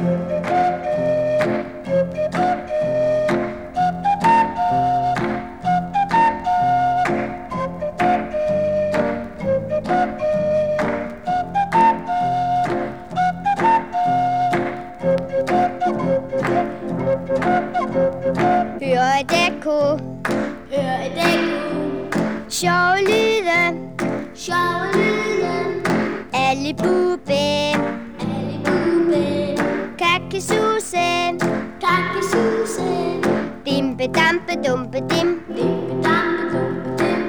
Hør et ekko, hør et ekko. Sjove lyde, sjove lyde. Ali Bube, Ali Bube. Kakkesuse, kakkesuse. Dimpe dampe dumpe dim, dimpe dampe dumpe dim.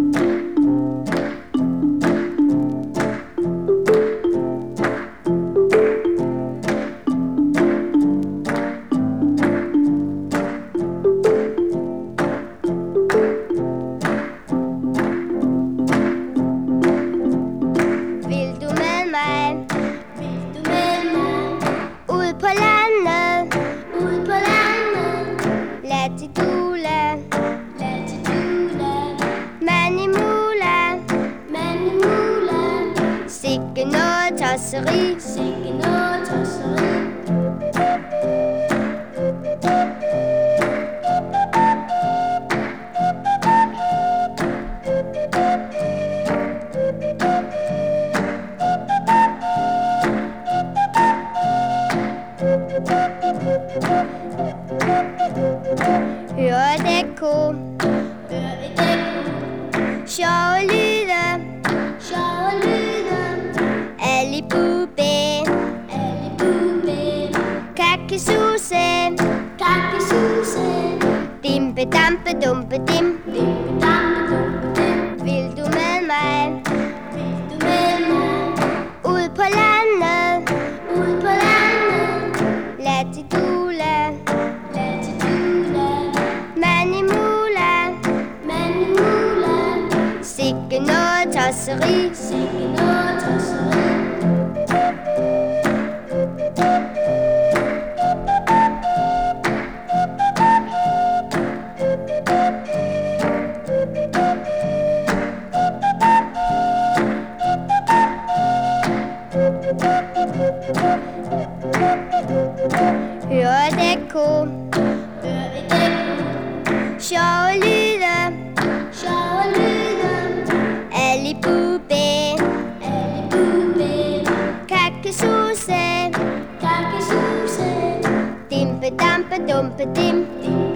Latidula, latidula. Manimula, manimula. Sikke noget tosseri, sikke noget tosseri. Hør et ekko, hør et ekko. Sjove lyde, sjove lyde. Ali Bube, Ali Bube. Kakkesuse, kakkesuse. Dimpe dampe dumpe dim, dimpe dampe dumpe dim. Vil du med mig, vil du med mig? Ud på landet, ud på landet. Latidula, latidula. Manimula, manimula. Sikke noget tosseri, sikke noget tosseri. Hør et ekko, hør et ekko. Sjove lyde, sjove lyde. Ali Bube, Ali Bube. Kakkesuse, kakkesuse. Dimpe dampe dumpe dim, dim.